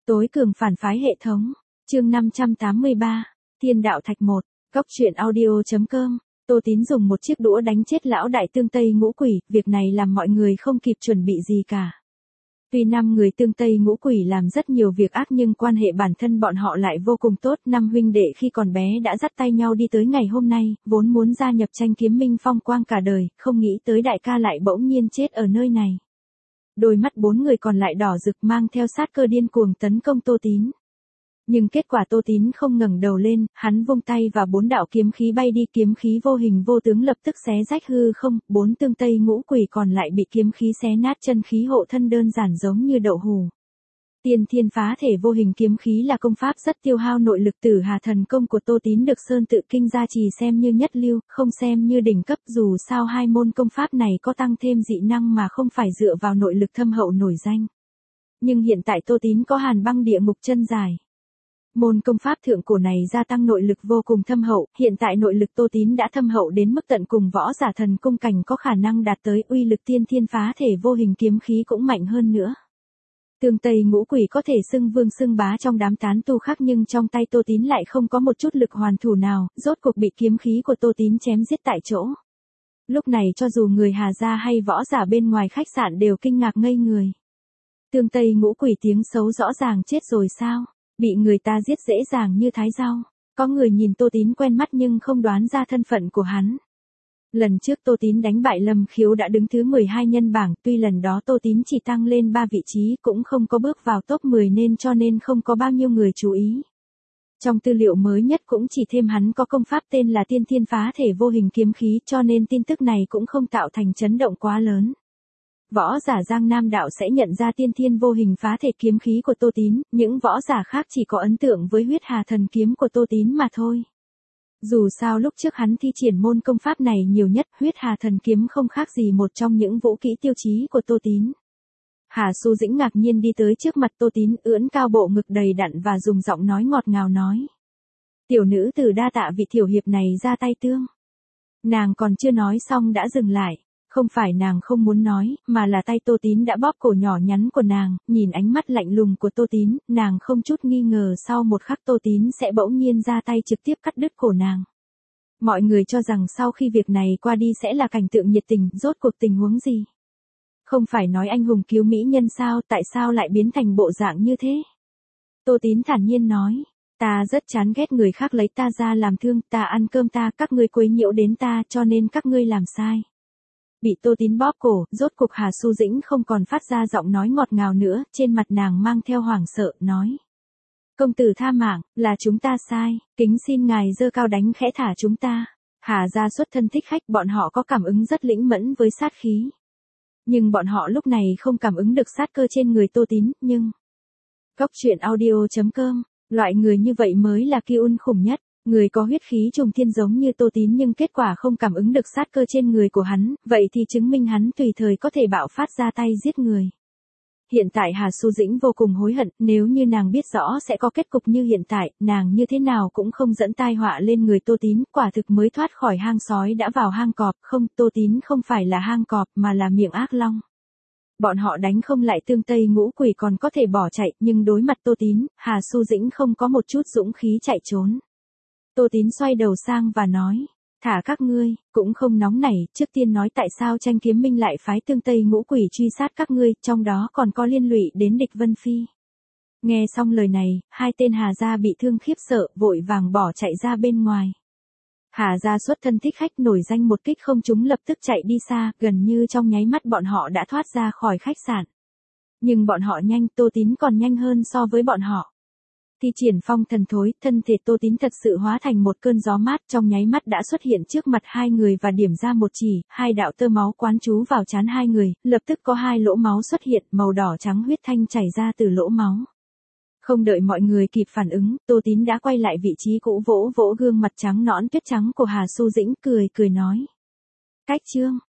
Tối cường phản phái hệ thống. Chương 583. Thiên đạo thạch 1. Cốc truyện audio.com. Tô Tín dùng một chiếc đũa đánh chết lão đại tương Tây ngũ quỷ, việc này làm mọi người không kịp chuẩn bị gì cả. Tuy năm người tương Tây ngũ quỷ làm rất nhiều việc ác nhưng quan hệ bản thân bọn họ lại vô cùng tốt. Năm huynh đệ khi còn bé đã dắt tay nhau đi tới ngày hôm nay, vốn muốn gia nhập tranh kiếm minh phong quang cả đời, không nghĩ tới đại ca lại bỗng nhiên chết ở nơi này. Đôi mắt bốn người còn lại đỏ rực mang theo sát cơ điên cuồng tấn công Tô Tín. Nhưng kết quả Tô Tín không ngẩng đầu lên, hắn vung tay và bốn đạo kiếm khí bay đi, kiếm khí vô hình vô tướng lập tức xé rách hư không, bốn tương Tây ngũ quỷ còn lại bị kiếm khí xé nát, chân khí hộ thân đơn giản giống như đậu hù. Tiên thiên phá thể vô hình kiếm khí là công pháp rất tiêu hao nội lực. Tử Hà thần công của Tô Tín được Sơn Tự Kinh gia trì xem như nhất lưu, không xem như đỉnh cấp, dù sao hai môn công pháp này có tăng thêm dị năng mà không phải dựa vào nội lực thâm hậu nổi danh. Nhưng hiện tại Tô Tín có Hàn Băng Địa Ngục chân dài. Môn công pháp thượng cổ này gia tăng nội lực vô cùng thâm hậu, hiện tại nội lực Tô Tín đã thâm hậu đến mức tận cùng, võ giả thần cung cảnh có khả năng đạt tới, uy lực tiên thiên phá thể vô hình kiếm khí cũng mạnh hơn nữa. Tương Tây ngũ quỷ có thể xưng vương xưng bá trong đám tán tu khác, nhưng trong tay Tô Tín lại không có một chút lực hoàn thủ nào, rốt cuộc bị kiếm khí của Tô Tín chém giết tại chỗ. Lúc này cho dù người Hà gia hay võ giả bên ngoài khách sạn đều kinh ngạc ngây người. Tương Tây ngũ quỷ tiếng xấu rõ ràng chết rồi sao? Bị người ta giết dễ dàng như thái rau. Có người nhìn Tô Tín quen mắt nhưng không đoán ra thân phận của hắn. Lần trước Tô Tín đánh bại Lâm Khiếu đã đứng thứ 12 nhân bảng, tuy lần đó Tô Tín chỉ tăng lên 3 vị trí, cũng không có bước vào top 10 cho nên không có bao nhiêu người chú ý. Trong tư liệu mới nhất cũng chỉ thêm hắn có công pháp tên là Tiên Thiên Phá Thể Vô Hình Kiếm Khí, cho nên tin tức này cũng không tạo thành chấn động quá lớn. Võ giả Giang Nam đạo sẽ nhận ra Tiên Thiên Vô Hình Phá Thể kiếm khí của Tô Tín, những võ giả khác chỉ có ấn tượng với Huyết Hà thần kiếm của Tô Tín mà thôi. Dù sao lúc trước hắn thi triển môn công pháp này nhiều nhất, Huyết Hà thần kiếm không khác gì một trong những vũ kỹ tiêu chí của Tô Tín. Hà Xu Dĩnh ngạc nhiên đi tới trước mặt Tô Tín, ưỡn cao bộ ngực đầy đặn và dùng giọng nói ngọt ngào nói: "Tiểu nữ tử đa tạ vị tiểu hiệp này ra tay tương." Nàng còn chưa nói xong đã dừng lại. Không phải nàng không muốn nói, mà là tay Tô Tín đã bóp cổ nhỏ nhắn của nàng, nhìn ánh mắt lạnh lùng của Tô Tín, nàng không chút nghi ngờ sau một khắc Tô Tín sẽ bỗng nhiên ra tay trực tiếp cắt đứt cổ nàng. Mọi người cho rằng sau khi việc này qua đi sẽ là cảnh tượng nhiệt tình, rốt cuộc tình huống gì? Không phải nói anh hùng cứu mỹ nhân sao, tại sao lại biến thành bộ dạng như thế? Tô Tín thản nhiên nói: "Ta rất chán ghét người khác lấy ta ra làm thương, ta ăn cơm ta, các ngươi quấy nhiễu đến ta, cho nên các ngươi làm sai." Bị Tô Tín bóp cổ, rốt cuộc Hà Xu Dĩnh không còn phát ra giọng nói ngọt ngào nữa, trên mặt nàng mang theo hoảng sợ, nói: "Công tử tha mạng, là chúng ta sai, kính xin ngài giơ cao đánh khẽ thả chúng ta." Hà gia xuất thân thích khách, bọn họ có cảm ứng rất lĩnh mẫn với sát khí. Nhưng bọn họ lúc này không cảm ứng được sát cơ trên người Tô Tín, nhưng... Cốc truyện audio.com, loại người như vậy mới là kiêu khủng nhất. Người có huyết khí trùng thiên giống như Tô Tín nhưng kết quả không cảm ứng được sát cơ trên người của hắn, vậy thì chứng minh hắn tùy thời có thể bạo phát ra tay giết người. Hiện tại Hà Xu Dĩnh vô cùng hối hận, nếu như nàng biết rõ sẽ có kết cục như hiện tại, nàng như thế nào cũng không dẫn tai họa lên người Tô Tín, quả thực mới thoát khỏi hang sói đã vào hang cọp, không, Tô Tín không phải là hang cọp mà là miệng ác long. Bọn họ đánh không lại tương Tây ngũ quỷ còn có thể bỏ chạy, nhưng đối mặt Tô Tín, Hà Xu Dĩnh không có một chút dũng khí chạy trốn. Tô Tín xoay đầu sang và nói: "Thả các ngươi, cũng không nóng nảy, trước tiên nói tại sao tranh kiếm minh lại phái tương Tây ngũ quỷ truy sát các ngươi, trong đó còn có liên lụy đến địch Vân Phi." Nghe xong lời này, hai tên Hà gia bị thương khiếp sợ, vội vàng bỏ chạy ra bên ngoài. Hà gia xuất thân thích khách nổi danh một kích không trúng lập tức chạy đi xa, gần như trong nháy mắt bọn họ đã thoát ra khỏi khách sạn. Nhưng bọn họ nhanh, Tô Tín còn nhanh hơn so với bọn họ. Thi triển phong thần thối, thân thể Tô Tín thật sự hóa thành một cơn gió mát, trong nháy mắt đã xuất hiện trước mặt hai người và điểm ra một chỉ, hai đạo tơ máu quán chú vào trán hai người, lập tức có hai lỗ máu xuất hiện, màu đỏ trắng huyết thanh chảy ra từ lỗ máu. Không đợi mọi người kịp phản ứng, Tô Tín đã quay lại vị trí cũ, vỗ vỗ gương mặt trắng nõn tuyết trắng của Hà Xu Dĩnh, cười nói: "Cách chương."